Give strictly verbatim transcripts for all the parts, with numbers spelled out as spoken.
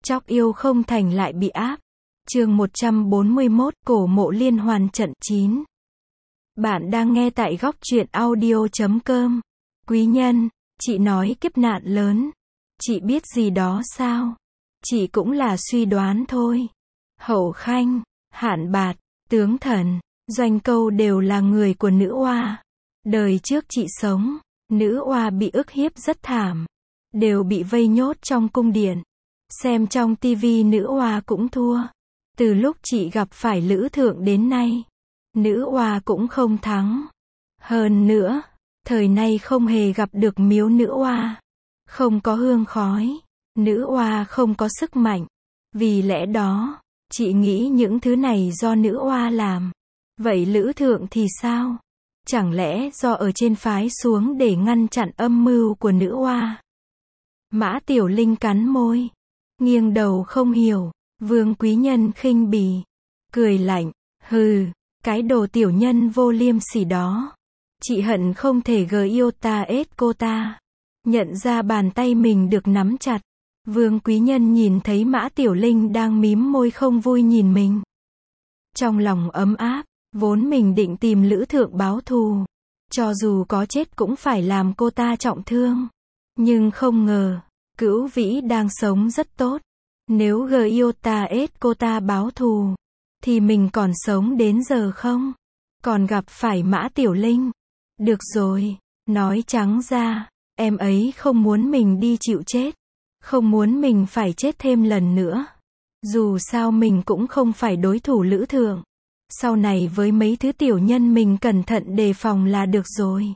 Chóc yêu không thành lại bị áp. Chương một trăm bốn mươi mốt, cổ mộ liên hoàn trận chín. Bạn đang nghe tại góc truyện audio chấm com. Quý nhân, chị nói kiếp nạn lớn. Chị biết gì đó sao? Chị cũng là suy đoán thôi. Hậu Khanh, Hạn Bạt, Tướng Thần, Doanh Câu đều là người của nữ oa. Đời trước chị sống, nữ oa bị ức hiếp rất thảm. Đều bị vây nhốt trong cung điện. Xem trong tivi nữ oa cũng thua. Từ lúc chị gặp phải Lữ Thượng đến nay, nữ oa cũng không thắng. Hơn nữa, thời nay không hề gặp được miếu nữ oa. Không có hương khói, nữ oa không có sức mạnh. Vì lẽ đó, chị nghĩ những thứ này do nữ oa làm. Vậy Lữ Thượng thì sao? Chẳng lẽ do ở trên phái xuống để ngăn chặn âm mưu của nữ oa? Mã Tiểu Linh cắn môi, nghiêng đầu không hiểu. Vương Quý Nhân khinh bỉ, cười lạnh, hừ, cái đồ tiểu nhân vô liêm sỉ đó. Chị hận không thể gờ yêu ta ết cô ta. Nhận ra bàn tay mình được nắm chặt. Vương Quý Nhân nhìn thấy Mã Tiểu Linh đang mím môi không vui nhìn mình. Trong lòng ấm áp, vốn mình định tìm Lữ Thượng báo thù. Cho dù có chết cũng phải làm cô ta trọng thương. Nhưng không ngờ, Cửu Vĩ đang sống rất tốt. Nếu gờ yêu ta ết cô ta báo thù, thì mình còn sống đến giờ không? Còn gặp phải Mã Tiểu Linh. Được rồi, nói trắng ra, em ấy không muốn mình đi chịu chết. Không muốn mình phải chết thêm lần nữa. Dù sao mình cũng không phải đối thủ Lữ Thượng. Sau này với mấy thứ tiểu nhân mình cẩn thận đề phòng là được rồi.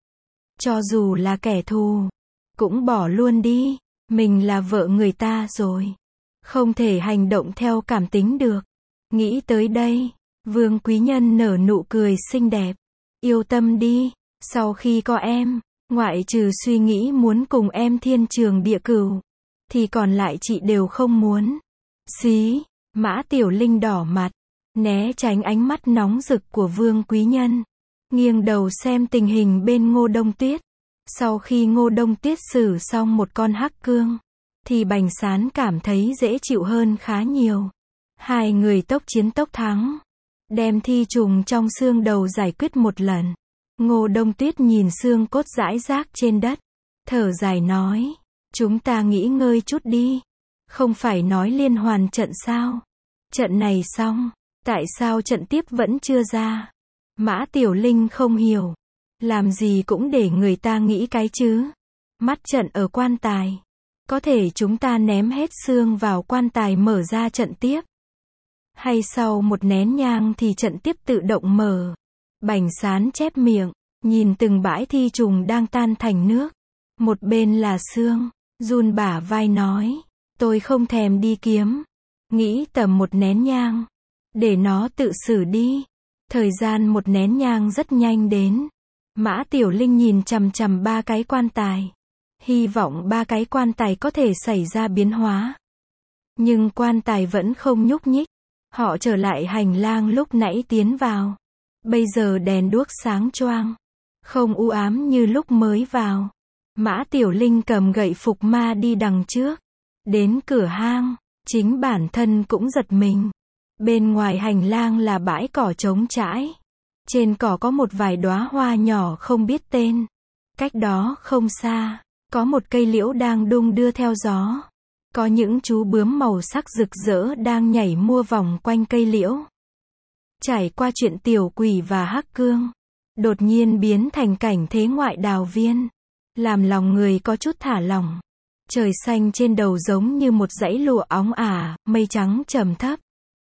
Cho dù là kẻ thù, cũng bỏ luôn đi. Mình là vợ người ta rồi. Không thể hành động theo cảm tính được. Nghĩ tới đây, Vương Quý Nhân nở nụ cười xinh đẹp. Yêu tâm đi, sau khi có em, ngoại trừ suy nghĩ muốn cùng em thiên trường địa cửu, thì còn lại chị đều không muốn. Xí, Mã Tiểu Linh đỏ mặt, né tránh ánh mắt nóng rực của Vương Quý Nhân. Nghiêng đầu xem tình hình bên Ngô Đông Tuyết. Sau khi Ngô Đông Tuyết xử xong một con hắc cương, thì Bành Sán cảm thấy dễ chịu hơn khá nhiều. Hai người tốc chiến tốc thắng. Đem thi trùng trong xương đầu giải quyết một lần. Ngô Đông Tuyết nhìn xương cốt rải rác trên đất. Thở dài nói. Chúng ta nghỉ ngơi chút đi. Không phải nói liên hoàn trận sao? Trận này xong. Tại sao trận tiếp vẫn chưa ra? Mã Tiểu Linh không hiểu. Làm gì cũng để người ta nghĩ cái chứ. Mắt trận ở quan tài. Có thể chúng ta ném hết xương vào quan tài mở ra trận tiếp. Hay sau một nén nhang thì trận tiếp tự động mở. Bành Sán chép miệng, nhìn từng bãi thi trùng đang tan thành nước. Một bên là xương, run bả vai nói. Tôi không thèm đi kiếm. Nghĩ tầm một nén nhang. Để nó tự xử đi. Thời gian một nén nhang rất nhanh đến. Mã Tiểu Linh nhìn chằm chằm ba cái quan tài. Hy vọng ba cái quan tài có thể xảy ra biến hóa. Nhưng quan tài vẫn không nhúc nhích. Họ trở lại hành lang lúc nãy tiến vào. Bây giờ đèn đuốc sáng choang. Không u ám như lúc mới vào. Mã Tiểu Linh cầm gậy phục ma đi đằng trước. Đến cửa hang, chính bản thân cũng giật mình. Bên ngoài hành lang là bãi cỏ trống trải. Trên cỏ có một vài đóa hoa nhỏ không biết tên. Cách đó không xa, có một cây liễu đang đung đưa theo gió. Có những chú bướm màu sắc rực rỡ đang nhảy mua vòng quanh cây liễu. Trải qua chuyện tiểu quỷ và hắc cương, đột nhiên biến thành cảnh thế ngoại đào viên. Làm lòng người có chút thả lỏng. Trời xanh trên đầu giống như một dãy lụa óng ả, mây trắng trầm thấp.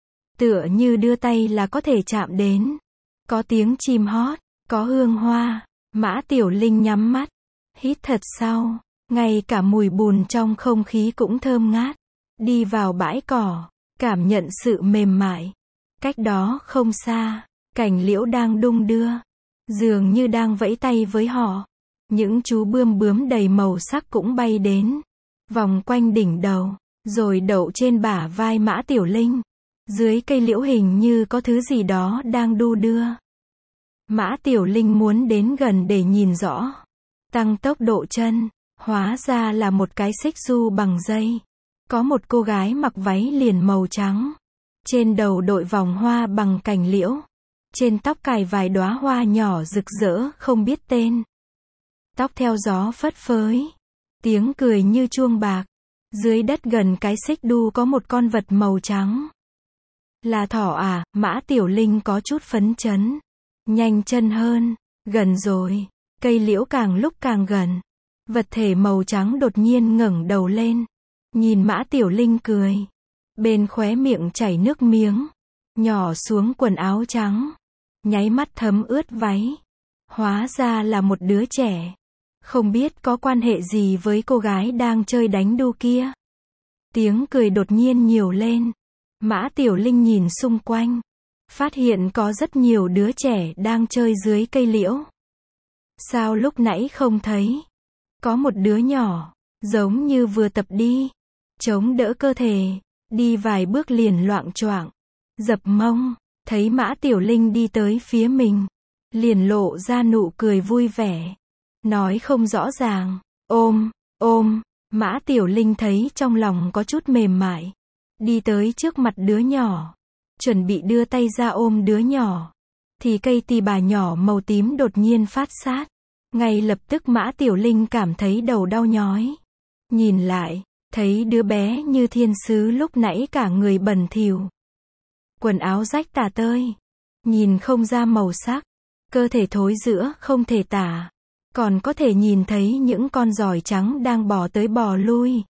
Tựa như đưa tay là có thể chạm đến. Có tiếng chim hót, có hương hoa. Mã Tiểu Linh nhắm mắt, hít thật sâu, ngay cả mùi bùn trong không khí cũng thơm ngát. Đi vào bãi cỏ, cảm nhận sự mềm mại. Cách đó không xa, cành liễu đang đung đưa, dường như đang vẫy tay với họ. Những chú bươm bướm đầy màu sắc cũng bay đến, vòng quanh đỉnh đầu, rồi đậu trên bả vai Mã Tiểu Linh. Dưới cây liễu hình như có thứ gì đó đang đu đưa. Mã Tiểu Linh muốn đến gần để nhìn rõ. Tăng tốc độ chân, hóa ra là một cái xích du bằng dây. Có một cô gái mặc váy liền màu trắng. Trên đầu đội vòng hoa bằng cành liễu. Trên tóc cài vài đóa hoa nhỏ rực rỡ không biết tên. Tóc theo gió phất phới. Tiếng cười như chuông bạc. Dưới đất gần cái xích đu có một con vật màu trắng. Là thỏ à? Mã Tiểu Linh có chút phấn chấn. Nhanh chân hơn. Gần rồi. Cây liễu càng lúc càng gần. Vật thể màu trắng đột nhiên ngẩng đầu lên. Nhìn Mã Tiểu Linh cười. Bên khóe miệng chảy nước miếng. Nhỏ xuống quần áo trắng. Nháy mắt thấm ướt váy. Hóa ra là một đứa trẻ. Không biết có quan hệ gì với cô gái đang chơi đánh đu kia. Tiếng cười đột nhiên nhiều lên. Mã Tiểu Linh nhìn xung quanh. Phát hiện có rất nhiều đứa trẻ đang chơi dưới cây liễu. Sao lúc nãy không thấy? Có một đứa nhỏ, giống như vừa tập đi. Chống đỡ cơ thể. Đi vài bước liền loạng choạng. Dập mông. Thấy Mã Tiểu Linh đi tới phía mình. Liền lộ ra nụ cười vui vẻ. Nói không rõ ràng. Ôm, ôm. Mã Tiểu Linh thấy trong lòng có chút mềm mại. Đi tới trước mặt đứa nhỏ. Chuẩn bị đưa tay ra ôm đứa nhỏ. Thì cây tỳ bà nhỏ màu tím đột nhiên phát sát. Ngay lập tức Mã Tiểu Linh cảm thấy đầu đau nhói. Nhìn lại, thấy đứa bé như thiên sứ lúc nãy cả người bẩn thỉu. Quần áo rách tả tơi. Nhìn không ra màu sắc. Cơ thể thối rữa không thể tả. Còn có thể nhìn thấy những con giòi trắng đang bò tới bò lui.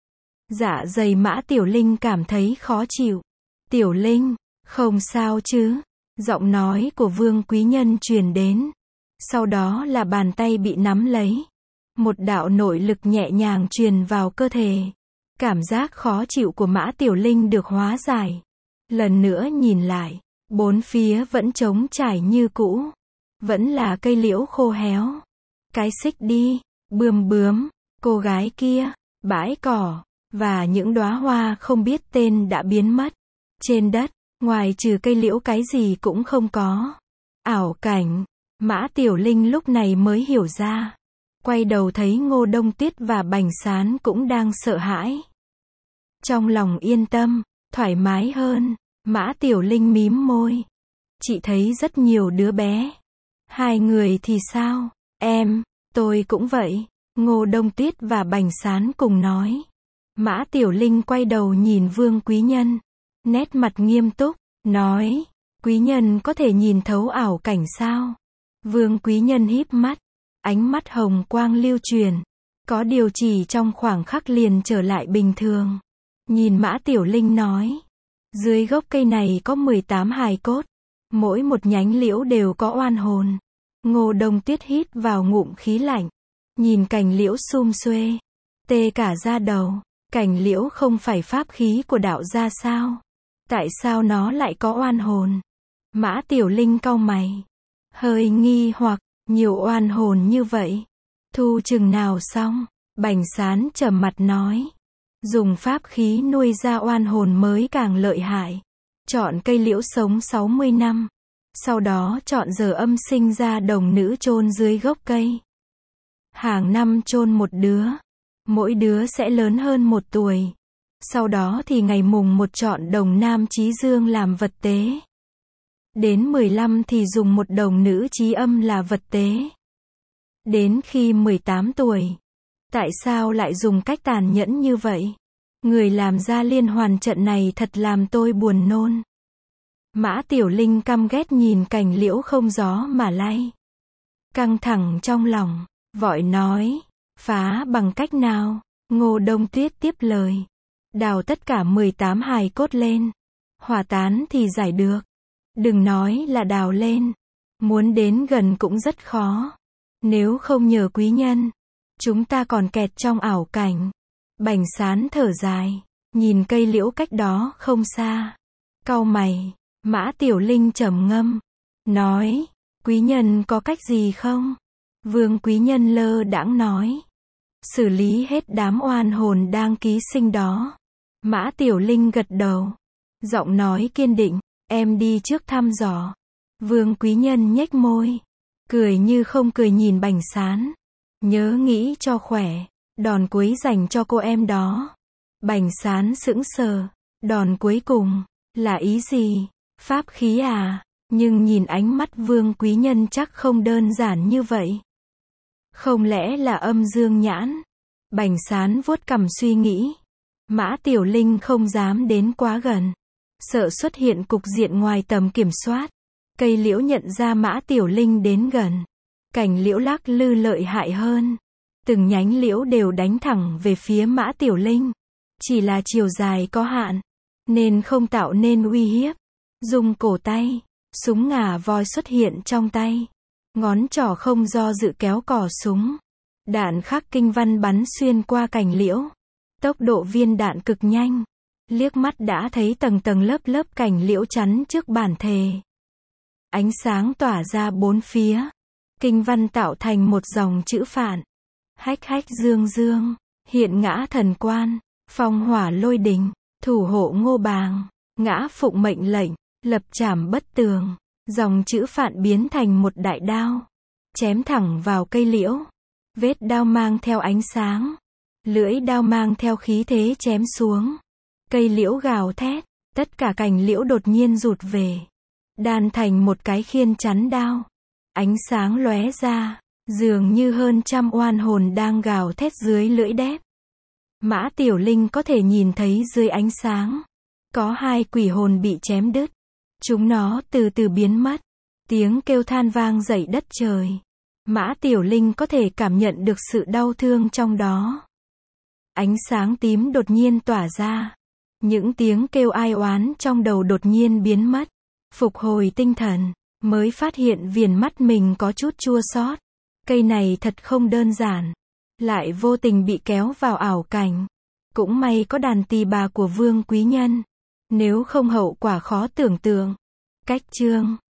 Dạ dày Mã Tiểu Linh cảm thấy khó chịu. Tiểu Linh, không sao chứ? Giọng nói của Vương Quý Nhân truyền đến. Sau đó là bàn tay bị nắm lấy. Một đạo nội lực nhẹ nhàng truyền vào cơ thể. Cảm giác khó chịu của Mã Tiểu Linh được hóa giải. Lần nữa nhìn lại, bốn phía vẫn trống trải như cũ. Vẫn là cây liễu khô héo. Cái xích đi, bươm bướm, cô gái kia, bãi cỏ, và những đóa hoa không biết tên đã biến mất. Trên đất, ngoài trừ cây liễu cái gì cũng không có. Ảo cảnh, Mã Tiểu Linh lúc này mới hiểu ra. Quay đầu thấy Ngô Đông Tuyết và Bành Sán cũng đang sợ hãi. Trong lòng yên tâm, thoải mái hơn, Mã Tiểu Linh mím môi. Chị thấy rất nhiều đứa bé. Hai người thì sao? Em, tôi cũng vậy. Ngô Đông Tuyết và Bành Sán cùng nói. Mã Tiểu Linh quay đầu nhìn Vương Quý Nhân. Nét mặt nghiêm túc, nói. Quý Nhân có thể nhìn thấu ảo cảnh sao? Vương Quý Nhân híp mắt. Ánh mắt hồng quang lưu truyền. Có điều chỉ trong khoảng khắc liền trở lại bình thường. Nhìn Mã Tiểu Linh nói. Dưới gốc cây này có mười tám hài cốt. Mỗi một nhánh liễu đều có oan hồn. Ngô Đông Tuyết hít vào ngụm khí lạnh. Nhìn cành liễu sum xuê. Tê cả da đầu. Cành liễu không phải pháp khí của đạo gia sao? Tại sao nó lại có oan hồn? Mã Tiểu Linh cau mày. Hơi nghi hoặc, nhiều oan hồn như vậy. Thu chừng nào xong? Bành Sán trầm mặt nói. Dùng pháp khí nuôi ra oan hồn mới càng lợi hại. Chọn cây liễu sống sáu mươi năm. Sau đó chọn giờ âm sinh ra đồng nữ chôn dưới gốc cây. Hàng năm chôn một đứa. Mỗi đứa sẽ lớn hơn một tuổi. Sau đó thì ngày mùng một chọn đồng nam chí dương làm vật tế. Đến mười lăm thì dùng một đồng nữ chí âm là vật tế. Đến khi mười tám tuổi. Tại sao lại dùng cách tàn nhẫn như vậy? Người làm ra liên hoàn trận này thật làm tôi buồn nôn. Mã Tiểu Linh căm ghét nhìn cành liễu không gió mà lay. Căng thẳng trong lòng, vội nói. Phá bằng cách nào? Ngô Đông Tuyết tiếp lời. Đào tất cả mười tám hài cốt lên. Hỏa tán thì giải được. Đừng nói là đào lên. Muốn đến gần cũng rất khó. Nếu không nhờ quý nhân, chúng ta còn kẹt trong ảo cảnh. Bành Sán thở dài. Nhìn cây liễu cách đó không xa. Cau mày. Mã Tiểu Linh trầm ngâm. Nói. Quý nhân có cách gì không? Vương Quý Nhân lơ đãng nói. Xử lý hết đám oan hồn đang ký sinh đó. Mã Tiểu Linh gật đầu. Giọng nói kiên định. Em đi trước thăm dò. Vương Quý Nhân nhếch môi. Cười như không cười nhìn Bành Sán. Nhớ nghĩ cho khỏe. Đòn cuối dành cho cô em đó. Bành Sán sững sờ. Đòn cuối cùng, là ý gì? Pháp khí à? Nhưng nhìn ánh mắt Vương Quý Nhân chắc không đơn giản như vậy. Không lẽ là âm dương nhãn? Bành Sán vuốt cằm suy nghĩ. Mã Tiểu Linh không dám đến quá gần. Sợ xuất hiện cục diện ngoài tầm kiểm soát. Cây liễu nhận ra Mã Tiểu Linh đến gần. Cành liễu lắc lư lợi hại hơn. Từng nhánh liễu đều đánh thẳng về phía Mã Tiểu Linh. Chỉ là chiều dài có hạn, nên không tạo nên uy hiếp. Dùng cổ tay, súng ngà voi xuất hiện trong tay. Ngón trỏ không do dự kéo cò súng. Đạn khắc kinh văn bắn xuyên qua cành liễu. Tốc độ viên đạn cực nhanh. Liếc mắt đã thấy tầng tầng lớp lớp cành liễu chắn trước bản thề. Ánh sáng tỏa ra bốn phía. Kinh văn tạo thành một dòng chữ phạn. Hách hách dương dương, hiện ngã thần quan, phong hỏa lôi đình, thủ hộ ngô bàng, ngã phụng mệnh lệnh, lập trảm bất tường. Dòng chữ phạn biến thành một đại đao, chém thẳng vào cây liễu. Vết đao mang theo ánh sáng, lưỡi đao mang theo khí thế chém xuống. Cây liễu gào thét, tất cả cành liễu đột nhiên rụt về, đan thành một cái khiên chắn đao. Ánh sáng lóe ra, dường như hơn trăm oan hồn đang gào thét dưới lưỡi đép. Mã Tiểu Linh có thể nhìn thấy dưới ánh sáng, có hai quỷ hồn bị chém đứt. Chúng nó từ từ biến mất. Tiếng kêu than vang dậy đất trời. Mã Tiểu Linh có thể cảm nhận được sự đau thương trong đó. Ánh sáng tím đột nhiên tỏa ra. Những tiếng kêu ai oán trong đầu đột nhiên biến mất. Phục hồi tinh thần, mới phát hiện viền mắt mình có chút chua xót. Cây này thật không đơn giản. Lại vô tình bị kéo vào ảo cảnh. Cũng may có đàn tỳ bà của Vương Quý Nhân. Nếu không hậu quả khó tưởng tượng. Cách chương